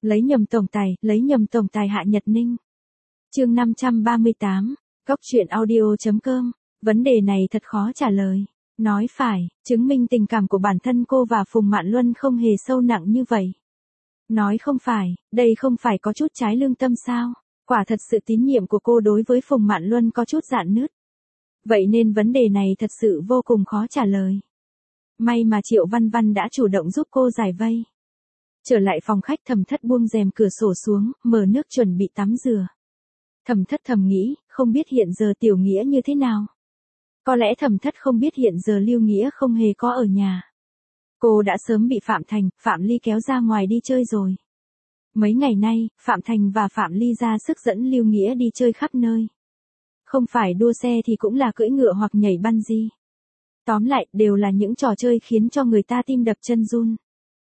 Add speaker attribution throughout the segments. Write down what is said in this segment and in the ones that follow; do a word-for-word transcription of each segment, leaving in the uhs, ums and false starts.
Speaker 1: Lấy nhầm tổng tài, lấy nhầm tổng tài Hạ Nhật Ninh. Chương năm trăm ba mươi tám, Góc truyện audio chấm com. Vấn đề này thật khó trả lời. Nói phải, chứng minh tình cảm của bản thân cô và Phùng Mạn Luân không hề sâu nặng như vậy. Nói không phải, đây không phải có chút trái lương tâm sao? Quả thật sự tín nhiệm của cô đối với Phùng Mạn Luân có chút rạn nứt. Vậy nên vấn đề này thật sự vô cùng khó trả lời. May mà Triệu Văn Văn đã chủ động giúp cô giải vây. Trở lại phòng khách, Thẩm Thất buông rèm cửa sổ xuống, mở nước chuẩn bị tắm rửa. Thẩm Thất thầm nghĩ, không biết hiện giờ Tiểu Nghĩa như thế nào. Có lẽ Thẩm Thất không biết hiện giờ Lưu Nghĩa không hề có ở nhà. Cô đã sớm bị Phạm Thành, Phạm Ly kéo ra ngoài đi chơi rồi. Mấy ngày nay, Phạm Thành và Phạm Ly ra sức dẫn Lưu Nghĩa đi chơi khắp nơi. Không phải đua xe thì cũng là cưỡi ngựa hoặc nhảy bungee. Tóm lại, đều là những trò chơi khiến cho người ta tim đập chân run.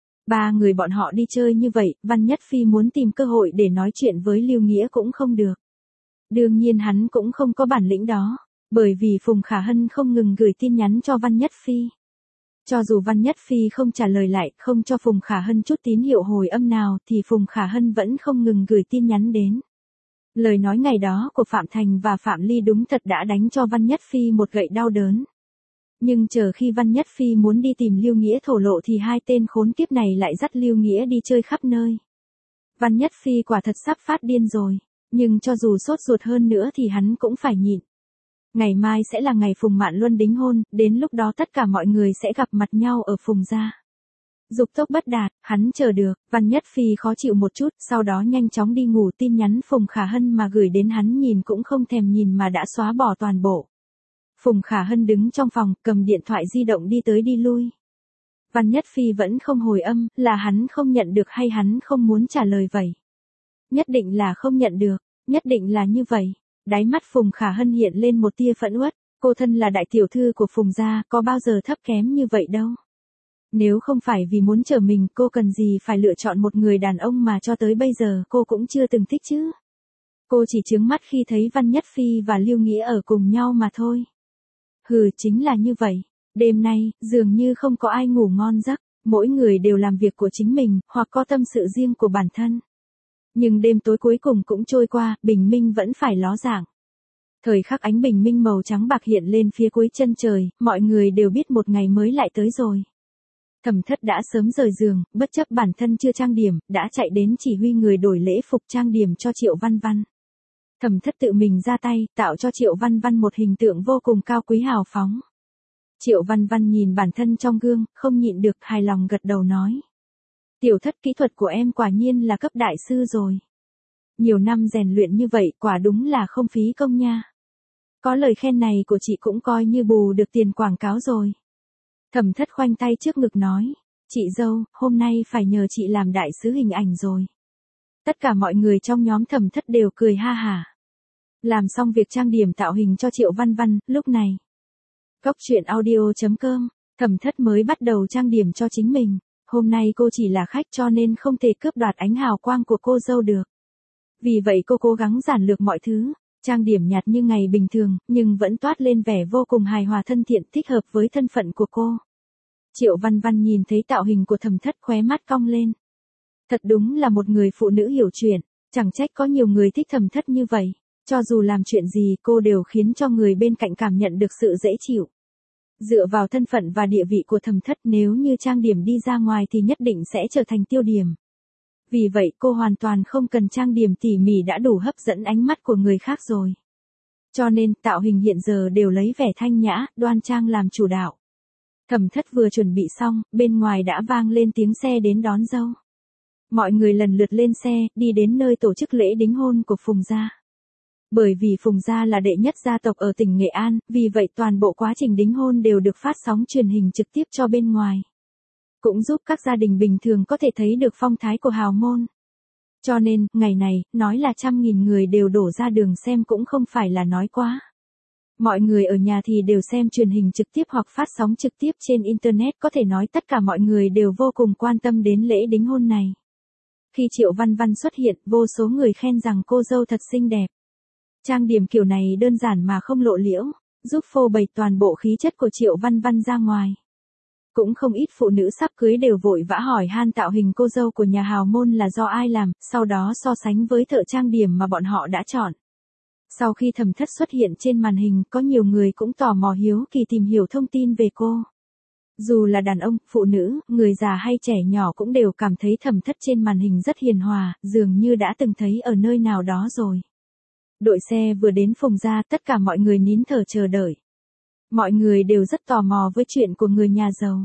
Speaker 1: Ba người bọn họ đi chơi như vậy, Văn Nhất Phi muốn tìm cơ hội để nói chuyện với Lưu Nghĩa cũng không được. Đương nhiên hắn cũng không có bản lĩnh đó, bởi vì Phùng Khả Hân không ngừng gửi tin nhắn cho Văn Nhất Phi. Cho dù Văn Nhất Phi không trả lời lại, không cho Phùng Khả Hân chút tín hiệu hồi âm nào thì Phùng Khả Hân vẫn không ngừng gửi tin nhắn đến. Lời nói ngày đó của Phạm Thành và Phạm Ly đúng thật đã đánh cho Văn Nhất Phi một gậy đau đớn. Nhưng chờ khi Văn Nhất Phi muốn đi tìm Lưu Nghĩa thổ lộ thì hai tên khốn kiếp này lại dắt Lưu Nghĩa đi chơi khắp nơi. Văn Nhất Phi quả thật sắp phát điên rồi, nhưng cho dù sốt ruột hơn nữa thì hắn cũng phải nhịn. Ngày mai sẽ là ngày Phùng Mạn Luân đính hôn, đến lúc đó tất cả mọi người sẽ gặp mặt nhau ở Phùng gia. Dục tốc bất đạt, hắn chờ được, Văn Nhất Phi khó chịu một chút, sau đó nhanh chóng đi ngủ. Tin nhắn Phùng Khả Hân mà gửi đến hắn nhìn cũng không thèm nhìn mà đã xóa bỏ toàn bộ. Phùng Khả Hân đứng trong phòng, cầm điện thoại di động đi tới đi lui. Văn Nhất Phi vẫn không hồi âm, là hắn không nhận được hay hắn không muốn trả lời vậy? Nhất định là không nhận được, nhất định là như vậy. Đáy mắt Phùng Khả Hân hiện lên một tia phẫn uất, cô thân là đại tiểu thư của Phùng gia, có bao giờ thấp kém như vậy đâu. Nếu không phải vì muốn trở mình, cô cần gì phải lựa chọn một người đàn ông mà cho tới bây giờ cô cũng chưa từng thích chứ. Cô chỉ chướng mắt khi thấy Văn Nhất Phi và Lưu Nghĩa ở cùng nhau mà thôi. Hừ, chính là như vậy. Đêm nay, dường như không có ai ngủ ngon giấc, mỗi người đều làm việc của chính mình, hoặc có tâm sự riêng của bản thân. Nhưng đêm tối cuối cùng cũng trôi qua, bình minh vẫn phải ló dạng. Thời khắc ánh bình minh màu trắng bạc hiện lên phía cuối chân trời, mọi người đều biết một ngày mới lại tới rồi. Thẩm Thất đã sớm rời giường, bất chấp bản thân chưa trang điểm, đã chạy đến chỉ huy người đổi lễ phục trang điểm cho Triệu Văn Văn. Thẩm Thất tự mình ra tay, tạo cho Triệu Văn Văn một hình tượng vô cùng cao quý hào phóng. Triệu Văn Văn nhìn bản thân trong gương, không nhịn được, hài lòng gật đầu nói. Tiểu Thất, kỹ thuật của em quả nhiên là cấp đại sư rồi. Nhiều năm rèn luyện như vậy, quả đúng là không phí công nha. Có lời khen này của chị cũng coi như bù được tiền quảng cáo rồi. Thẩm Thất khoanh tay trước ngực nói. Chị dâu, hôm nay phải nhờ chị làm đại sứ hình ảnh rồi. Tất cả mọi người trong nhóm Thẩm Thất đều cười ha hả. Làm xong việc trang điểm tạo hình cho Triệu Văn Văn, lúc này. Góc truyện audio chấm com, Thẩm Thất mới bắt đầu trang điểm cho chính mình. Hôm nay cô chỉ là khách cho nên không thể cướp đoạt ánh hào quang của cô dâu được. Vì vậy cô cố gắng giản lược mọi thứ, trang điểm nhạt như ngày bình thường, nhưng vẫn toát lên vẻ vô cùng hài hòa thân thiện, thích hợp với thân phận của cô. Triệu Văn Văn nhìn thấy tạo hình của Thẩm Thất, khóe mắt cong lên. Thật đúng là một người phụ nữ hiểu chuyện, chẳng trách có nhiều người thích Thẩm Thất như vậy. Cho dù làm chuyện gì cô đều khiến cho người bên cạnh cảm nhận được sự dễ chịu. Dựa vào thân phận và địa vị của Thẩm Thất, nếu như trang điểm đi ra ngoài thì nhất định sẽ trở thành tiêu điểm. Vì vậy cô hoàn toàn không cần trang điểm tỉ mỉ đã đủ hấp dẫn ánh mắt của người khác rồi. Cho nên tạo hình hiện giờ đều lấy vẻ thanh nhã, đoan trang làm chủ đạo. Thẩm Thất vừa chuẩn bị xong, bên ngoài đã vang lên tiếng xe đến đón dâu. Mọi người lần lượt lên xe, đi đến nơi tổ chức lễ đính hôn của Phùng gia. Bởi vì Phùng gia là đệ nhất gia tộc ở tỉnh Nghệ An, vì vậy toàn bộ quá trình đính hôn đều được phát sóng truyền hình trực tiếp cho bên ngoài. Cũng giúp các gia đình bình thường có thể thấy được phong thái của hào môn. Cho nên, ngày này, nói là trăm nghìn người đều đổ ra đường xem cũng không phải là nói quá. Mọi người ở nhà thì đều xem truyền hình trực tiếp hoặc phát sóng trực tiếp trên Internet, có thể nói tất cả mọi người đều vô cùng quan tâm đến lễ đính hôn này. Khi Triệu Văn Văn xuất hiện, vô số người khen rằng cô dâu thật xinh đẹp. Trang điểm kiểu này đơn giản mà không lộ liễu, giúp phô bày toàn bộ khí chất của Triệu Văn Văn ra ngoài. Cũng không ít phụ nữ sắp cưới đều vội vã hỏi han tạo hình cô dâu của nhà hào môn là do ai làm, sau đó so sánh với thợ trang điểm mà bọn họ đã chọn. Sau khi Thẩm Thất xuất hiện trên màn hình, có nhiều người cũng tò mò hiếu kỳ tìm hiểu thông tin về cô. Dù là đàn ông, phụ nữ, người già hay trẻ nhỏ cũng đều cảm thấy Thẩm Thất trên màn hình rất hiền hòa, dường như đã từng thấy ở nơi nào đó rồi. Đội xe vừa đến Phùng gia, tất cả mọi người nín thở chờ đợi. Mọi người đều rất tò mò với chuyện của người nhà giàu.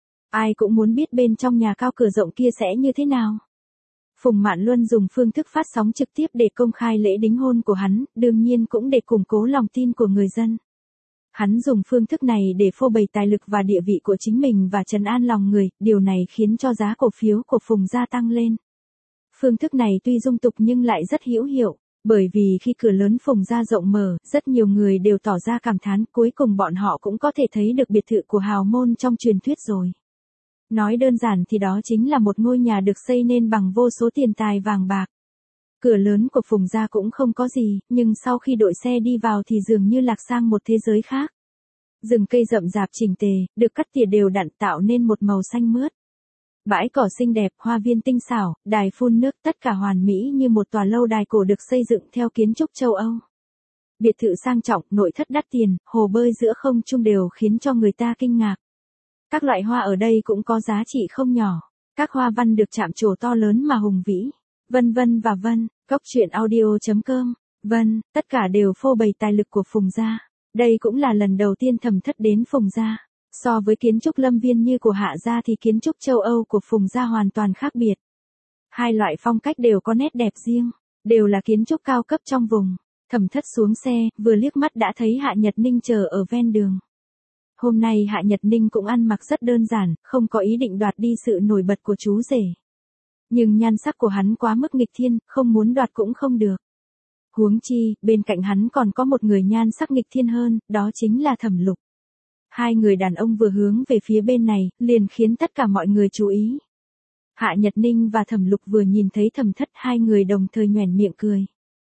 Speaker 1: Ai cũng muốn biết bên trong nhà cao cửa rộng kia sẽ như thế nào. Phùng Mạn Luân dùng phương thức phát sóng trực tiếp để công khai lễ đính hôn của hắn, đương nhiên cũng để củng cố lòng tin của người dân. Hắn dùng phương thức này để phô bày tài lực và địa vị của chính mình và trấn an lòng người, điều này khiến cho giá cổ phiếu của Phùng gia tăng lên. Phương thức này tuy dung tục nhưng lại rất hữu hiệu, bởi vì khi cửa lớn Phùng gia rộng mở, rất nhiều người đều tỏ ra cảm thán, cuối cùng bọn họ cũng có thể thấy được biệt thự của hào môn trong truyền thuyết rồi. Nói đơn giản thì đó chính là một ngôi nhà được xây nên bằng vô số tiền tài vàng bạc. Cửa lớn của Phùng gia cũng không có gì, nhưng sau khi đội xe đi vào thì dường như lạc sang một thế giới khác. Rừng cây rậm rạp chỉnh tề, được cắt tỉa đều đặn tạo nên một màu xanh mướt. Bãi cỏ xinh đẹp, hoa viên tinh xảo, đài phun nước, tất cả hoàn mỹ như một tòa lâu đài cổ được xây dựng theo kiến trúc châu Âu. Biệt thự sang trọng, nội thất đắt tiền, hồ bơi giữa không trung đều khiến cho người ta kinh ngạc. Các loại hoa ở đây cũng có giá trị không nhỏ. Các hoa văn được chạm trổ to lớn mà hùng vĩ. Vân vân và vân, Cốc truyện audio chấm com. Vân, tất cả đều phô bày tài lực của Phùng gia. Đây cũng là lần đầu tiên Thẩm Thất đến Phùng gia. So với kiến trúc lâm viên như của Hạ gia thì kiến trúc châu Âu của Phùng gia hoàn toàn khác biệt. Hai loại phong cách đều có nét đẹp riêng, đều là kiến trúc cao cấp trong vùng. Thẩm Thất xuống xe, vừa liếc mắt đã thấy Hạ Nhật Ninh chờ ở ven đường. Hôm nay Hạ Nhật Ninh cũng ăn mặc rất đơn giản, không có ý định đoạt đi sự nổi bật của chú rể. Nhưng nhan sắc của hắn quá mức nghịch thiên, không muốn đoạt cũng không được. Huống chi, bên cạnh hắn còn có một người nhan sắc nghịch thiên hơn, đó chính là Thẩm Lục. Hai người đàn ông vừa hướng về phía bên này, liền khiến tất cả mọi người chú ý. Hạ Nhật Ninh và Thẩm Lục vừa nhìn thấy Thẩm Thất, hai người đồng thời nhoẻn miệng cười.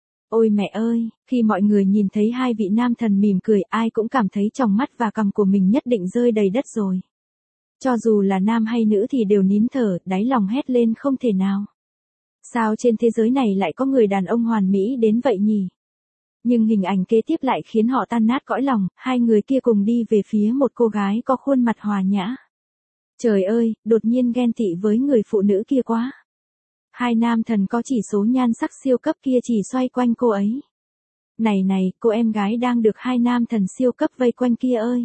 Speaker 1: Ôi mẹ ơi, khi mọi người nhìn thấy hai vị nam thần mỉm cười, ai cũng cảm thấy tròng mắt và cằm của mình nhất định rơi đầy đất rồi. Cho dù là nam hay nữ thì đều nín thở, đáy lòng hét lên không thể nào. Sao trên thế giới này lại có người đàn ông hoàn mỹ đến vậy nhỉ? Nhưng hình ảnh kế tiếp lại khiến họ tan nát cõi lòng, hai người kia cùng đi về phía một cô gái có khuôn mặt hòa nhã. Trời ơi, đột nhiên ghen tị với người phụ nữ kia quá. Hai nam thần có chỉ số nhan sắc siêu cấp kia chỉ xoay quanh cô ấy. Này này, cô em gái đang được hai nam thần siêu cấp vây quanh kia ơi.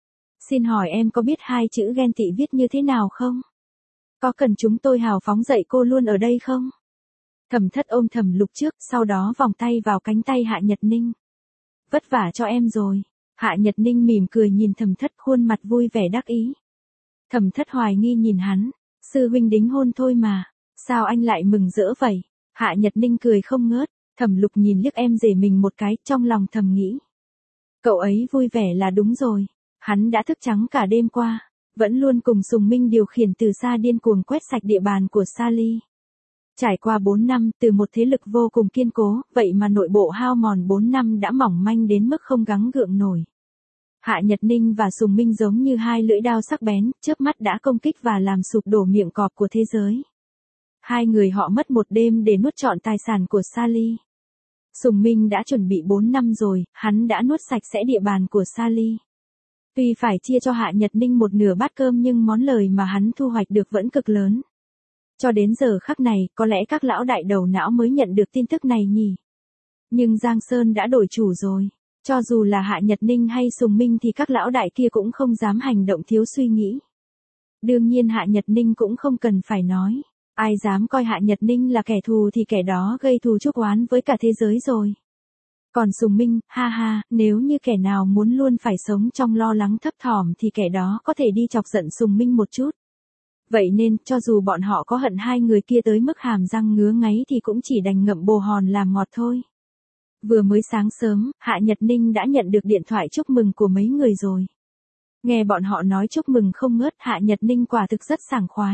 Speaker 1: Xin hỏi em có biết hai chữ ghen tị viết như thế nào không? Có cần chúng tôi hào phóng dạy cô luôn ở đây không? Thẩm Thất ôm Thẩm Lục trước, sau đó vòng tay vào cánh tay Hạ Nhật Ninh. Vất vả cho em rồi. Hạ Nhật Ninh mỉm cười nhìn Thẩm Thất, khuôn mặt vui vẻ đắc ý. Thẩm Thất hoài nghi nhìn hắn. Sư huynh đính hôn thôi mà. Sao anh lại mừng rỡ vậy? Hạ Nhật Ninh cười không ngớt. Thẩm Lục nhìn liếc em rể mình một cái, trong lòng thầm nghĩ. Cậu ấy vui vẻ là đúng rồi. Hắn đã thức trắng cả đêm qua. Vẫn luôn cùng Sùng Minh điều khiển từ xa điên cuồng quét sạch địa bàn của Sally. Trải qua bốn năm, từ một thế lực vô cùng kiên cố, vậy mà nội bộ hao mòn bốn năm đã mỏng manh đến mức không gắng gượng nổi. Hạ Nhật Ninh và Sùng Minh giống như hai lưỡi dao sắc bén, chớp mắt đã công kích và làm sụp đổ miệng cọp của thế giới. Hai người họ mất một đêm để nuốt trọn tài sản của Sally. Sùng Minh đã chuẩn bị bốn năm rồi, hắn đã nuốt sạch sẽ địa bàn của Sally. Tuy phải chia cho Hạ Nhật Ninh một nửa bát cơm nhưng món lời mà hắn thu hoạch được vẫn cực lớn. Cho đến giờ khắc này, có lẽ các lão đại đầu não mới nhận được tin tức này nhỉ. Nhưng Giang Sơn đã đổi chủ rồi. Cho dù là Hạ Nhật Ninh hay Sùng Minh thì các lão đại kia cũng không dám hành động thiếu suy nghĩ. Đương nhiên Hạ Nhật Ninh cũng không cần phải nói. Ai dám coi Hạ Nhật Ninh là kẻ thù thì kẻ đó gây thù chuốc oán với cả thế giới rồi. Còn Sùng Minh, ha ha, nếu như kẻ nào muốn luôn phải sống trong lo lắng thấp thỏm thì kẻ đó có thể đi chọc giận Sùng Minh một chút. Vậy nên, cho dù bọn họ có hận hai người kia tới mức hàm răng ngứa ngáy thì cũng chỉ đành ngậm bồ hòn làm ngọt thôi. Vừa mới sáng sớm, Hạ Nhật Ninh đã nhận được điện thoại chúc mừng của mấy người rồi. Nghe bọn họ nói chúc mừng không ngớt, Hạ Nhật Ninh quả thực rất sảng khoái.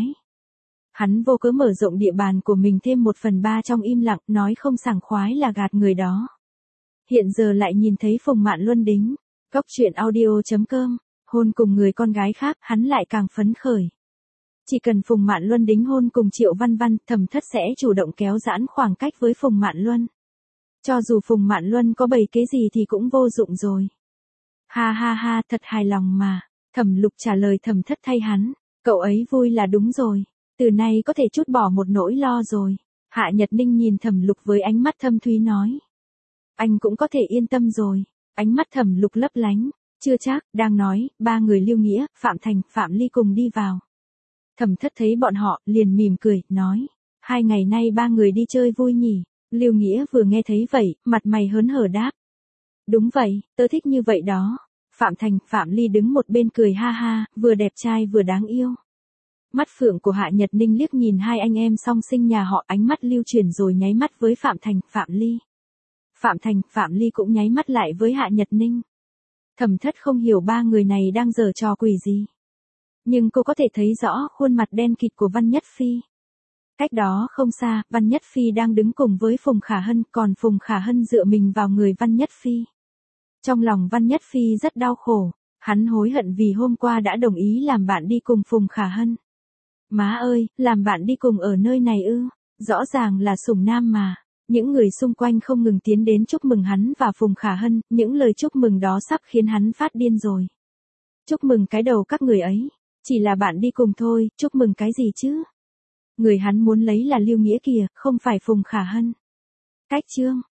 Speaker 1: Hắn vô cớ mở rộng địa bàn của mình thêm một phần ba trong im lặng, nói không sảng khoái là gạt người đó. Hiện giờ lại nhìn thấy Phùng Mạn Luân đính. Cốc truyện audio chấm com Hôn cùng người con gái khác, hắn lại càng phấn khởi. Chỉ cần Phùng Mạn Luân đính hôn cùng Triệu Văn Văn, Thẩm Thất sẽ chủ động kéo giãn khoảng cách với Phùng Mạn Luân. Cho dù Phùng Mạn Luân có bày kế gì thì cũng vô dụng rồi. Ha ha ha, thật hài lòng mà. Thẩm Lục trả lời Thẩm Thất thay hắn. Cậu ấy vui là đúng rồi. Từ nay có thể trút bỏ một nỗi lo rồi. Hạ Nhật Ninh nhìn Thẩm Lục với ánh mắt thâm thúy nói. Anh cũng có thể yên tâm rồi. Ánh mắt Thẩm Lục lấp lánh. Chưa chắc, đang nói, ba người Lưu Nghĩa, Phạm Thành, Phạm Ly cùng đi vào. Thẩm Thất thấy bọn họ, liền mỉm cười, nói. Hai ngày nay ba người đi chơi vui nhỉ. Lưu Nghĩa vừa nghe thấy vậy, mặt mày hớn hở đáp. Đúng vậy, tớ thích như vậy đó. Phạm Thành, Phạm Ly đứng một bên cười ha ha, vừa đẹp trai vừa đáng yêu. Mắt phượng của Hạ Nhật Ninh liếc nhìn hai anh em song sinh nhà họ, ánh mắt lưu chuyển rồi nháy mắt với Phạm Thành, Phạm Ly. Phạm Thành, Phạm Ly cũng nháy mắt lại với Hạ Nhật Ninh. Thẩm Thất không hiểu ba người này đang giở trò quỷ gì. Nhưng cô có thể thấy rõ khuôn mặt đen kịt của Văn Nhất Phi. Cách đó không xa, Văn Nhất Phi đang đứng cùng với Phùng Khả Hân, còn Phùng Khả Hân dựa mình vào người Văn Nhất Phi. Trong lòng Văn Nhất Phi rất đau khổ, hắn hối hận vì hôm qua đã đồng ý làm bạn đi cùng Phùng Khả Hân. Má ơi, làm bạn đi cùng ở nơi này ư, rõ ràng là sủng nam mà. Những người xung quanh không ngừng tiến đến chúc mừng hắn và Phùng Khả Hân, những lời chúc mừng đó sắp khiến hắn phát điên rồi. Chúc mừng cái đầu các người ấy, chỉ là bạn đi cùng thôi, chúc mừng cái gì chứ? Người hắn muốn lấy là Lưu Nghĩa kìa, không phải Phùng Khả Hân. Cách chương